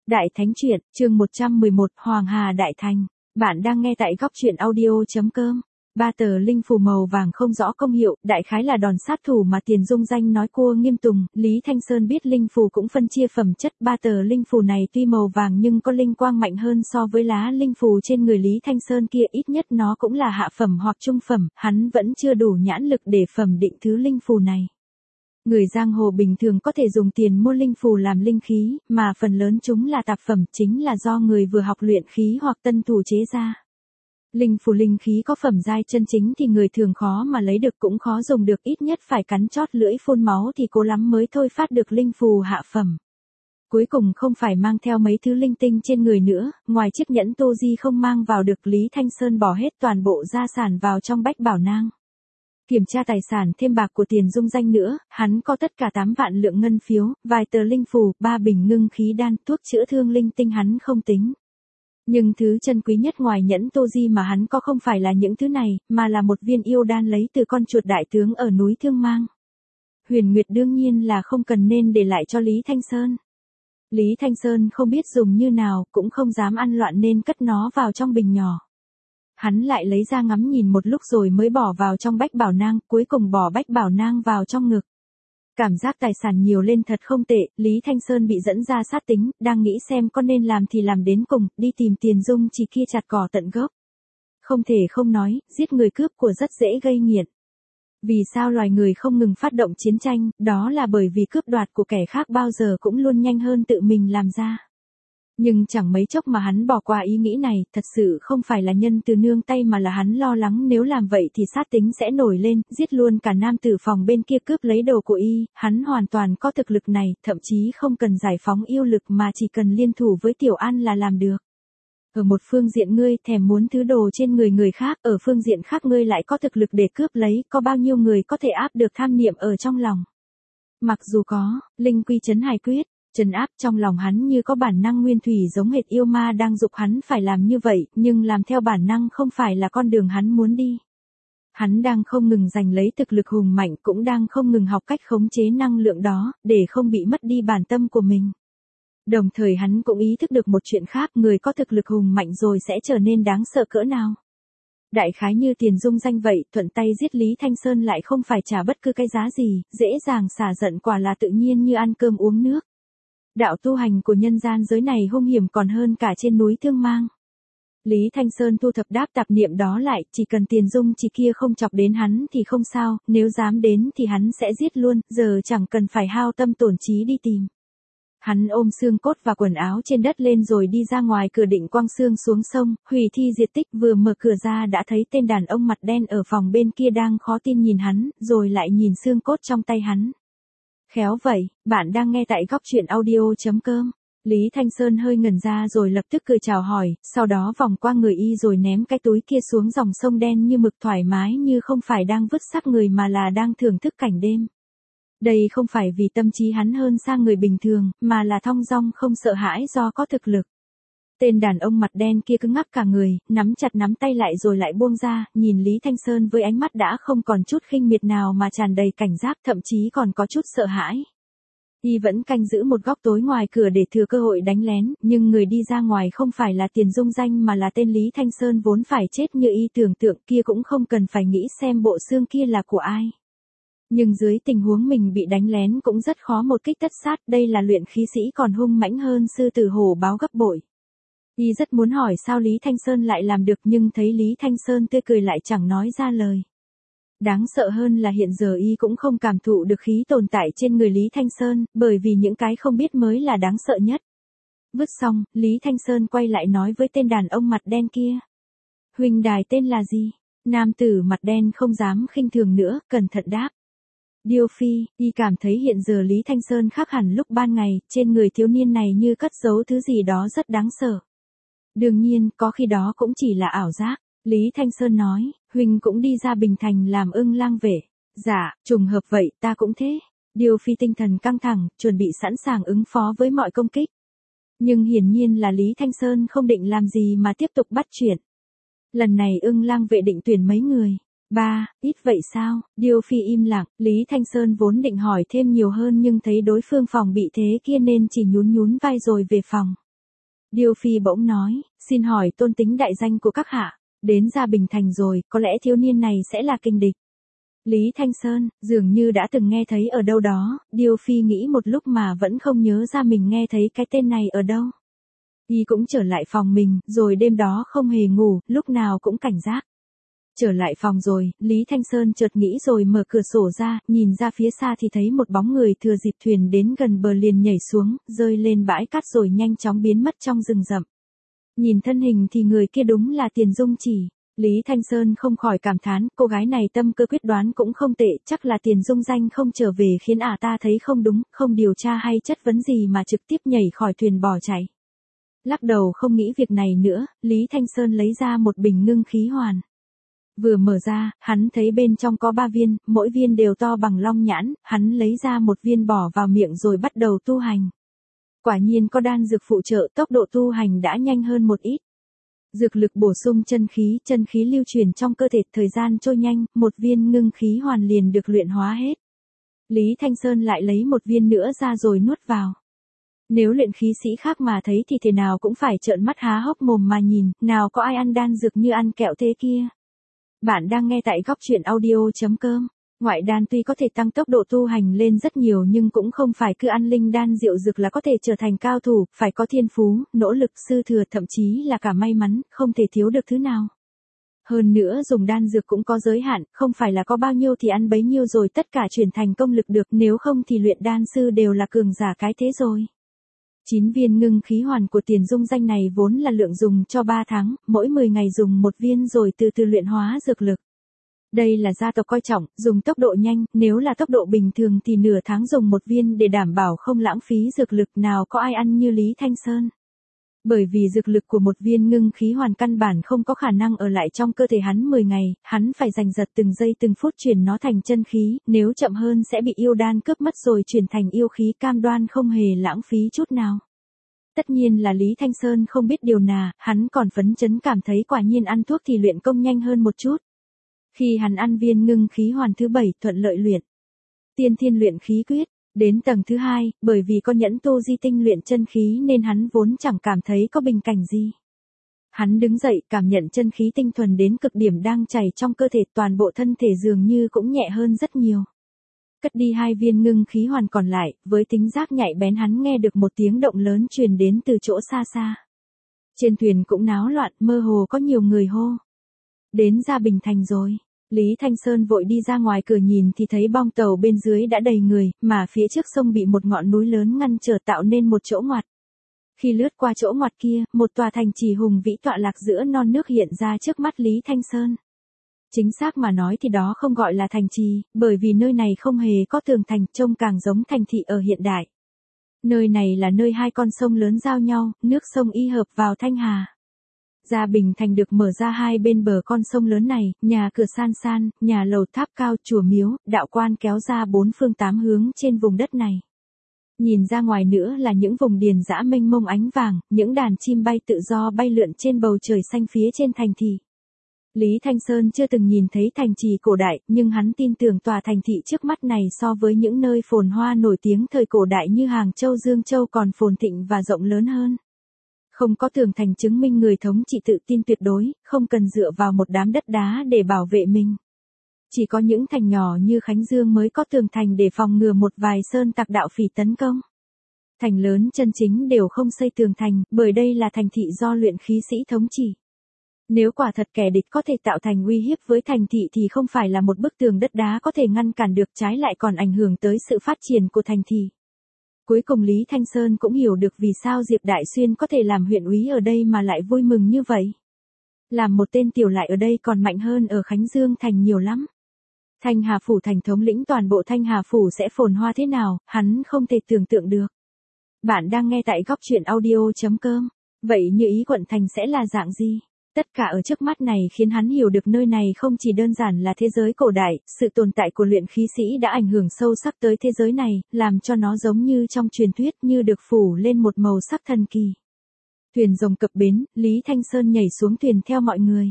Đại Thánh Truyện, chương 111, Hoàng Hà Đại Thành. Bạn đang nghe tại góc truyện audio.com. Ba tờ linh phù màu vàng không rõ công hiệu, đại khái là đòn sát thủ mà Tiền Dung Danh nói cua Nghiêm Tùng. Lý Thanh Sơn biết linh phù cũng phân chia phẩm chất, ba tờ linh phù này tuy màu vàng nhưng có linh quang mạnh hơn so với lá linh phù trên người Lý Thanh Sơn kia, ít nhất nó cũng là hạ phẩm hoặc trung phẩm, hắn vẫn chưa đủ nhãn lực để phẩm định thứ linh phù này. Người giang hồ bình thường có thể dùng tiền mua linh phù làm linh khí, mà phần lớn chúng là tạp phẩm, chính là do người vừa học luyện khí hoặc tân thủ chế ra. Linh phù linh khí có phẩm giai chân chính thì người thường khó mà lấy được, cũng khó dùng được, ít nhất phải cắn chót lưỡi phun máu thì cố lắm mới thôi phát được linh phù hạ phẩm. Cuối cùng không phải mang theo mấy thứ linh tinh trên người nữa, ngoài chiếc nhẫn Tô Di không mang vào được, Lý Thanh Sơn bỏ hết toàn bộ gia sản vào trong bách bảo nang. Kiểm tra tài sản thêm bạc của Tiền Dung Danh nữa, hắn có tất cả 8 vạn lượng ngân phiếu, vài tờ linh phù, 3 bình ngưng khí đan, thuốc chữa thương linh tinh hắn không tính. Nhưng thứ chân quý nhất ngoài nhẫn Tô Di mà hắn có không phải là những thứ này, mà là một viên yêu đan lấy từ con chuột đại tướng ở núi Thương Mang. Huyền Nguyệt đương nhiên là không cần nên để lại cho Lý Thanh Sơn. Lý Thanh Sơn không biết dùng như nào, cũng không dám ăn loạn nên cất nó vào trong bình nhỏ. Hắn lại lấy ra ngắm nhìn một lúc rồi mới bỏ vào trong bách bảo nang, cuối cùng bỏ bách bảo nang vào trong ngực. Cảm giác tài sản nhiều lên thật không tệ, Lý Thanh Sơn bị dẫn ra sát tính, đang nghĩ xem có nên làm thì làm đến cùng, đi tìm Tiền Dung chỉ kia chặt cỏ tận gốc. Không thể không nói, giết người cướp của rất dễ gây nghiện. Vì sao loài người không ngừng phát động chiến tranh, đó là bởi vì cướp đoạt của kẻ khác bao giờ cũng luôn nhanh hơn tự mình làm ra. Nhưng chẳng mấy chốc mà hắn bỏ qua ý nghĩ này, thật sự không phải là nhân từ nương tay mà là hắn lo lắng nếu làm vậy thì sát tính sẽ nổi lên, giết luôn cả nam tử phòng bên kia cướp lấy đồ của y, hắn hoàn toàn có thực lực này, thậm chí không cần giải phóng yêu lực mà chỉ cần liên thủ với Tiểu An là làm được. Ở một phương diện ngươi thèm muốn thứ đồ trên người khác, ở phương diện khác ngươi lại có thực lực để cướp lấy, có bao nhiêu người có thể áp được tham niệm ở trong lòng. Mặc dù có, linh quy trấn hải quyết. Trấn áp trong lòng hắn như có bản năng nguyên thủy giống hệt yêu ma đang giục hắn phải làm như vậy, nhưng làm theo bản năng không phải là con đường hắn muốn đi. Hắn đang không ngừng giành lấy thực lực hùng mạnh, cũng đang không ngừng học cách khống chế năng lượng đó, để không bị mất đi bản tâm của mình. Đồng thời hắn cũng ý thức được một chuyện khác, người có thực lực hùng mạnh rồi sẽ trở nên đáng sợ cỡ nào. Đại khái như Tiền Dung Danh vậy, thuận tay giết Lý Thanh Sơn lại không phải trả bất cứ cái giá gì, dễ dàng xả giận quả là tự nhiên như ăn cơm uống nước. Đạo tu hành của nhân gian giới này hung hiểm còn hơn cả trên núi Thương Mang. Lý Thanh Sơn thu thập đáp tạp niệm đó lại, chỉ cần Tiền Dung chỉ kia không chọc đến hắn thì không sao, nếu dám đến thì hắn sẽ giết luôn, giờ chẳng cần phải hao tâm tổn trí đi tìm. Hắn ôm xương cốt và quần áo trên đất lên rồi đi ra ngoài cửa định quăng xương xuống sông, hủy thi diệt tích, vừa mở cửa ra đã thấy tên đàn ông mặt đen ở phòng bên kia đang khó tin nhìn hắn, rồi lại nhìn xương cốt trong tay hắn. Khéo vậy, bạn đang nghe tại góc truyện audio.com. Lý Thanh Sơn hơi ngẩn ra rồi lập tức cười chào hỏi, sau đó vòng qua người y rồi ném cái túi kia xuống dòng sông đen như mực, thoải mái như không phải đang vứt xác người mà là đang thưởng thức cảnh đêm. Đây không phải vì tâm trí hắn hơn xa người bình thường, mà là thong dong không sợ hãi do có thực lực. Tên đàn ông mặt đen kia cứng ngắc cả người, nắm chặt nắm tay lại rồi lại buông ra, nhìn Lý Thanh Sơn với ánh mắt đã không còn chút khinh miệt nào mà tràn đầy cảnh giác, thậm chí còn có chút sợ hãi. Y vẫn canh giữ một góc tối ngoài cửa để thừa cơ hội đánh lén, nhưng người đi ra ngoài không phải là Tiền Dung Danh mà là tên Lý Thanh Sơn vốn phải chết như y tưởng tượng, kia cũng không cần phải nghĩ xem bộ xương kia là của ai. Nhưng dưới tình huống mình bị đánh lén cũng rất khó một kích tất sát, đây là luyện khí sĩ còn hung mãnh hơn sư tử hổ báo gấp bội. Y rất muốn hỏi sao Lý Thanh Sơn lại làm được, nhưng thấy Lý Thanh Sơn tươi cười lại chẳng nói ra lời. Đáng sợ hơn là hiện giờ y cũng không cảm thụ được khí tồn tại trên người Lý Thanh Sơn, bởi vì những cái không biết mới là đáng sợ nhất. Vứt xong, Lý Thanh Sơn quay lại nói với tên đàn ông mặt đen kia. Huynh đài tên là gì? Nam tử mặt đen không dám khinh thường nữa, cẩn thận đáp. Điêu Phi, y cảm thấy hiện giờ Lý Thanh Sơn khác hẳn lúc ban ngày, trên người thiếu niên này như cất giấu thứ gì đó rất đáng sợ. Đương nhiên, có khi đó cũng chỉ là ảo giác. Lý Thanh Sơn nói, huynh cũng đi ra Bình Thành làm ưng lang vệ. Dạ, trùng hợp vậy, ta cũng thế. Điêu Phi tinh thần căng thẳng, chuẩn bị sẵn sàng ứng phó với mọi công kích. Nhưng hiển nhiên là Lý Thanh Sơn không định làm gì mà tiếp tục bắt chuyện. Lần này ưng lang vệ định tuyển mấy người? 3, ít vậy sao? Điêu Phi im lặng, Lý Thanh Sơn vốn định hỏi thêm nhiều hơn nhưng thấy đối phương phòng bị thế kia nên chỉ nhún nhún vai rồi về phòng. Điêu Phi bỗng nói, xin hỏi tôn tính đại danh của các hạ, đến Gia Bình Thành rồi, có lẽ thiếu niên này sẽ là kình địch. Lý Thanh Sơn, dường như đã từng nghe thấy ở đâu đó, Điêu Phi nghĩ một lúc mà vẫn không nhớ ra mình nghe thấy cái tên này ở đâu. Y cũng trở lại phòng mình, rồi đêm đó không hề ngủ, lúc nào cũng cảnh giác. Trở lại phòng rồi, Lý Thanh Sơn chợt nghĩ rồi mở cửa sổ ra, nhìn ra phía xa thì thấy một bóng người thừa dịp thuyền đến gần bờ liền nhảy xuống, rơi lên bãi cát rồi nhanh chóng biến mất trong rừng rậm. Nhìn thân hình thì người kia đúng là Tiền Dung Chỉ. Lý Thanh Sơn không khỏi cảm thán, cô gái này tâm cơ quyết đoán cũng không tệ, chắc là Tiền Dung Danh không trở về khiến ta thấy không đúng, không điều tra hay chất vấn gì mà trực tiếp nhảy khỏi thuyền bỏ chạy. Lắc đầu không nghĩ việc này nữa, Lý Thanh Sơn lấy ra một bình ngưng khí hoàn. Vừa mở ra, hắn thấy bên trong có 3 viên, mỗi viên đều to bằng long nhãn, hắn lấy ra một viên bỏ vào miệng rồi bắt đầu tu hành. Quả nhiên có đan dược phụ trợ, tốc độ tu hành đã nhanh hơn một ít. Dược lực bổ sung chân khí lưu chuyển trong cơ thể, thời gian trôi nhanh, một viên ngưng khí hoàn liền được luyện hóa hết. Lý Thanh Sơn lại lấy một viên nữa ra rồi nuốt vào. Nếu luyện khí sĩ khác mà thấy thì thế nào cũng phải trợn mắt há hốc mồm mà nhìn, nào có ai ăn đan dược như ăn kẹo thế kia. Bạn đang nghe tại goctruyện.audio.com. Ngoại đan tuy có thể tăng tốc độ tu hành lên rất nhiều nhưng cũng không phải cứ ăn linh đan rượu dược là có thể trở thành cao thủ, phải có thiên phú, nỗ lực, sư thừa, thậm chí là cả may mắn, không thể thiếu được thứ nào. Hơn nữa dùng đan dược cũng có giới hạn, không phải là có bao nhiêu thì ăn bấy nhiêu rồi tất cả chuyển thành công lực được, nếu không thì luyện đan sư đều là cường giả cái thế rồi. 9 viên ngưng khí hoàn của Tiền Dung Danh này vốn là lượng dùng cho 3 tháng, mỗi 10 ngày dùng một viên rồi từ từ luyện hóa dược lực. Đây là gia tộc coi trọng, dùng tốc độ nhanh, nếu là tốc độ bình thường thì nửa tháng dùng một viên để đảm bảo không lãng phí dược lực, nào có ai ăn như Lý Thanh Sơn. Bởi vì dược lực của một viên ngưng khí hoàn căn bản không có khả năng ở lại trong cơ thể hắn 10 ngày, hắn phải giành giật từng giây từng phút chuyển nó thành chân khí, nếu chậm hơn sẽ bị yêu đan cướp mất rồi chuyển thành yêu khí, cam đoan không hề lãng phí chút nào. Tất nhiên là Lý Thanh Sơn không biết điều nào, hắn còn phấn chấn cảm thấy quả nhiên ăn thuốc thì luyện công nhanh hơn một chút. Khi hắn ăn viên ngưng khí hoàn thứ 7 thuận lợi luyện Tiên Thiên luyện khí quyết, đến tầng thứ 2, bởi vì có nhẫn tu di tinh luyện chân khí nên hắn vốn chẳng cảm thấy có bình cảnh gì. Hắn đứng dậy cảm nhận chân khí tinh thuần đến cực điểm đang chảy trong cơ thể, toàn bộ thân thể dường như cũng nhẹ hơn rất nhiều. Cất đi 2 viên ngưng khí hoàn còn lại, với tính giác nhạy bén hắn nghe được một tiếng động lớn truyền đến từ chỗ xa xa. Trên thuyền cũng náo loạn, mơ hồ có nhiều người hô. Đến Gia Bình Thành rồi. Lý Thanh Sơn vội đi ra ngoài cửa nhìn thì thấy bong tàu bên dưới đã đầy người, mà phía trước sông bị một ngọn núi lớn ngăn trở tạo nên một chỗ ngoặt. Khi lướt qua chỗ ngoặt kia, một tòa thành trì hùng vĩ tọa lạc giữa non nước hiện ra trước mắt Lý Thanh Sơn. Chính xác mà nói thì đó không gọi là thành trì, bởi vì nơi này không hề có tường thành, trông càng giống thành thị ở hiện đại. Nơi này là nơi 2 con sông lớn giao nhau, nước sông y hợp vào Thanh Hà. Gia Bình Thành được mở ra 2 bên bờ con sông lớn này, nhà cửa san san, nhà lầu tháp cao, chùa miếu, đạo quan kéo ra 4 phương 8 hướng trên vùng đất này. Nhìn ra ngoài nữa là những vùng điền dã mênh mông ánh vàng, những đàn chim bay tự do bay lượn trên bầu trời xanh phía trên thành thị. Lý Thanh Sơn chưa từng nhìn thấy thành trì cổ đại, nhưng hắn tin tưởng tòa thành thị trước mắt này so với những nơi phồn hoa nổi tiếng thời cổ đại như Hàng Châu, Dương Châu còn phồn thịnh và rộng lớn hơn. Không có tường thành chứng minh người thống trị tự tin tuyệt đối, không cần dựa vào một đám đất đá để bảo vệ mình. Chỉ có những thành nhỏ như Khánh Dương mới có tường thành để phòng ngừa một vài sơn tặc đạo phỉ tấn công. Thành lớn chân chính đều không xây tường thành, bởi đây là thành thị do luyện khí sĩ thống trị. Nếu quả thật kẻ địch có thể tạo thành uy hiếp với thành thị thì không phải là một bức tường đất đá có thể ngăn cản được, trái lại còn ảnh hưởng tới sự phát triển của thành thị. Cuối cùng Lý Thanh Sơn cũng hiểu được vì sao Diệp Đại Xuyên có thể làm huyện úy ở đây mà lại vui mừng như vậy. Làm một tên tiểu lại ở đây còn mạnh hơn ở Khánh Dương thành nhiều lắm. Thanh Hà Phủ thành thống lĩnh toàn bộ Thanh Hà Phủ sẽ phồn hoa thế nào, hắn không thể tưởng tượng được. Bạn đang nghe tại goctruyện.audio.com. Vậy như ý quận thành sẽ là dạng gì? Tất cả ở trước mắt này khiến hắn hiểu được nơi này không chỉ đơn giản là thế giới cổ đại, sự tồn tại của luyện khí sĩ đã ảnh hưởng sâu sắc tới thế giới này, làm cho nó giống như trong truyền thuyết, như được phủ lên một màu sắc thần kỳ. Thuyền rồng cập bến, Lý Thanh Sơn nhảy xuống thuyền theo mọi người.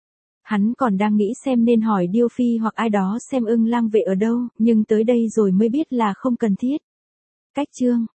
Hắn còn đang nghĩ xem nên hỏi Điêu Phi hoặc ai đó xem Ưng Lang vệ ở đâu, nhưng tới đây rồi mới biết là không cần thiết. Cách chương